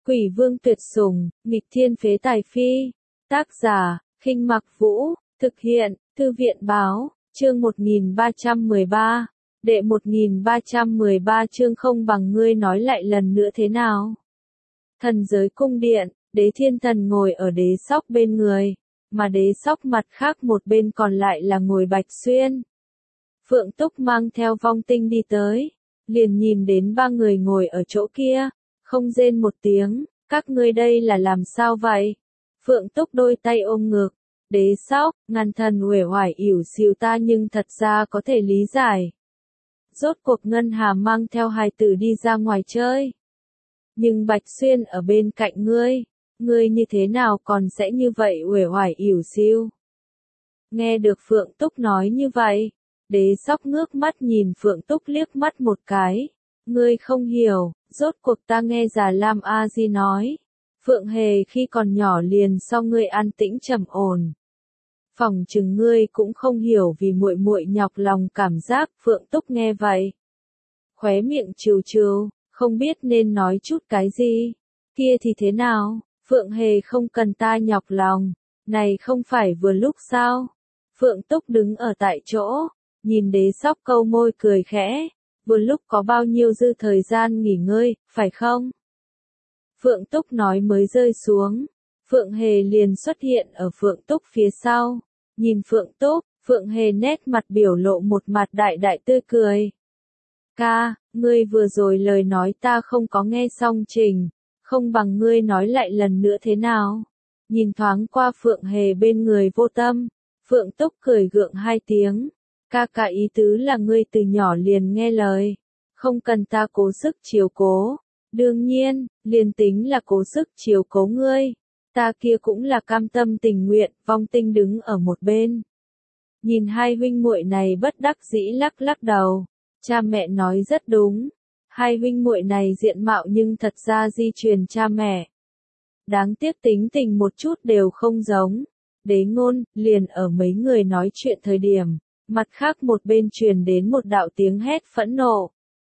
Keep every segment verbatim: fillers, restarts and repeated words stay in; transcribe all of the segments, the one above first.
Quỷ vương tuyệt sủng, nghịch thiên phế tài phi. Tác giả, Khinh Mặc Vũ, thực hiện, Thư viện báo, chương một nghìn ba trăm mười ba. Đệ một nghìn ba trăm mười ba chương không bằng ngươi nói lại lần nữa thế nào. Thần giới cung điện, đế thiên thần ngồi ở đế sóc bên người, mà đế sóc mặt khác một bên còn lại là ngồi Bạch Xuyên. Phượng Túc mang theo Vong Tinh đi tới, liền nhìn đến ba người ngồi ở chỗ kia, không rên một tiếng, các ngươi đây là làm sao vậy? Phượng Túc đôi tay ôm ngực, đế sóc, ngàn thần uể oải ỉu xìu ta nhưng thật ra có thể lý giải. Rốt cuộc Ngân Hà mang theo hài tử đi ra ngoài chơi. Nhưng Bạch Xuyên ở bên cạnh ngươi, ngươi như thế nào còn sẽ như vậy uể oải ỉu xìu? Nghe được Phượng Túc nói như vậy, đế sóc ngước mắt nhìn Phượng Túc liếc mắt một cái. Ngươi không hiểu, rốt cuộc ta nghe Già Lam A Di nói. Phượng Hề khi còn nhỏ liền so ngươi an tĩnh trầm ổn. Phỏng chừng ngươi cũng không hiểu vì muội muội nhọc lòng cảm giác. Phượng Túc nghe vậy, khóe miệng trừ trừ, không biết nên nói chút cái gì. Kia thì thế nào, Phượng Hề không cần ta nhọc lòng, này không phải vừa lúc sao? Phượng Túc đứng ở tại chỗ, nhìn đế sóc câu môi cười khẽ, vừa lúc có bao nhiêu dư thời gian nghỉ ngơi, phải không? Phượng Túc nói mới rơi xuống, Phượng Hề liền xuất hiện ở Phượng Túc phía sau, nhìn Phượng Túc, Phượng Hề nét mặt biểu lộ một mặt đại đại tươi cười. Ca, ngươi vừa rồi lời nói ta không có nghe xong trình, không bằng ngươi nói lại lần nữa thế nào? Nhìn thoáng qua Phượng Hề bên người Vô Tâm, Phượng Túc cười gượng hai tiếng. Ca ca ý tứ là ngươi từ nhỏ liền nghe lời, không cần ta cố sức chiều cố. Đương nhiên, liền tính là cố sức chiều cố ngươi, ta kia cũng là cam tâm tình nguyện. Vong Tinh đứng ở một bên, nhìn hai huynh muội này bất đắc dĩ lắc lắc đầu. Cha mẹ nói rất đúng, hai huynh muội này diện mạo nhưng thật ra di truyền cha mẹ. Đáng tiếc tính tình một chút đều không giống. Đế Ngôn, liền ở mấy người nói chuyện thời điểm, mặt khác một bên truyền đến một đạo tiếng hét phẫn nộ.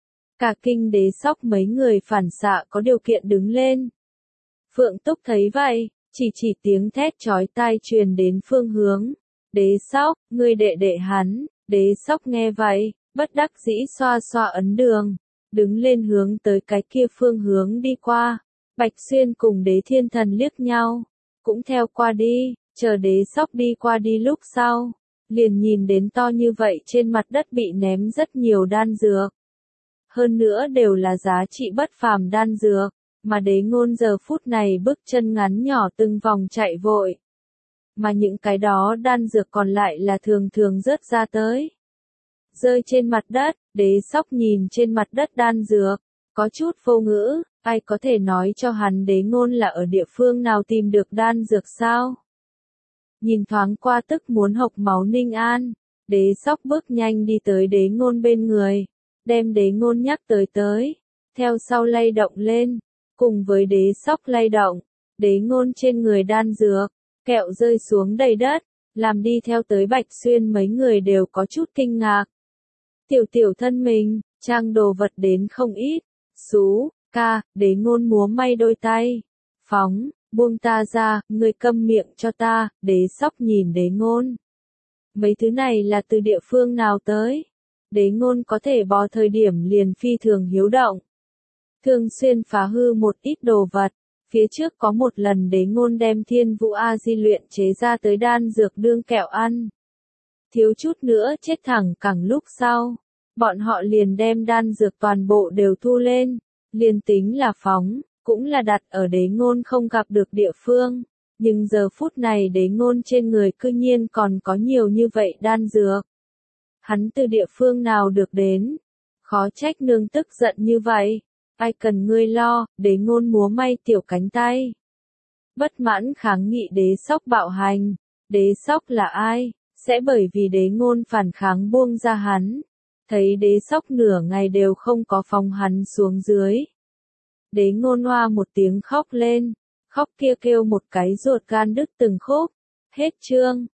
Cả kinh đế sóc mấy người phản xạ có điều kiện đứng lên. Phượng Túc thấy vậy, chỉ chỉ tiếng thét chói tai truyền đến phương hướng. Đế sóc, ngươi đệ đệ hắn. Đế sóc nghe vậy, bất đắc dĩ xoa xoa ấn đường, đứng lên hướng tới cái kia phương hướng đi qua. Bạch Xuyên cùng đế thiên thần liếc nhau, cũng theo qua đi, chờ đế sóc đi qua đi lúc sau, liền nhìn đến to như vậy trên mặt đất bị ném rất nhiều đan dược. Hơn nữa đều là giá trị bất phàm đan dược, mà Đế Ngôn giờ phút này bước chân ngắn nhỏ từng vòng chạy vội. Mà những cái đó đan dược còn lại là thường thường rớt ra tới. Rơi trên mặt đất, đế sóc nhìn trên mặt đất đan dược, có chút vô ngữ, ai có thể nói cho hắn Đế Ngôn là ở địa phương nào tìm được đan dược sao? Nhìn thoáng qua tức muốn hộc máu Ninh An, đế sóc bước nhanh đi tới Đế Ngôn bên người, đem Đế Ngôn nhắc tới tới, theo sau lay động lên, cùng với đế sóc lay động, Đế Ngôn trên người đan dược, kẹo rơi xuống đầy đất, làm đi theo tới Bạch Xuyên mấy người đều có chút kinh ngạc. Tiểu tiểu thân mình, trang đồ vật đến không ít, xú, ca, Đế Ngôn múa may đôi tay, phóng. Buông ta ra, ngươi câm miệng cho ta. Đế sóc nhìn Đế Ngôn. Mấy thứ này là từ địa phương nào tới? Đế Ngôn có thể bò thời điểm liền phi thường hiếu động. Thường xuyên phá hư một ít đồ vật. Phía trước có một lần Đế Ngôn đem Thiên Vũ A Di luyện chế ra tới đan dược đương kẹo ăn. Thiếu chút nữa chết thẳng cẳng lúc sau. Bọn họ liền đem đan dược toàn bộ đều thu lên. Liền tính là phóng. Cũng là đặt ở Đế Ngôn không gặp được địa phương, nhưng giờ phút này Đế Ngôn trên người cư nhiên còn có nhiều như vậy đan dược. Hắn từ địa phương nào được đến? Khó trách nương tức giận như vậy. Ai cần ngươi lo? Đế Ngôn múa may tiểu cánh tay. Bất mãn kháng nghị đế sóc bạo hành. Đế sóc là ai? Sẽ bởi vì Đế Ngôn phản kháng buông ra hắn. Thấy đế sóc nửa ngày đều không có phóng hắn xuống dưới. Đế Ngôn hoa một tiếng khóc lên, khóc kia kêu một cái ruột gan đứt từng khúc. Hết chương.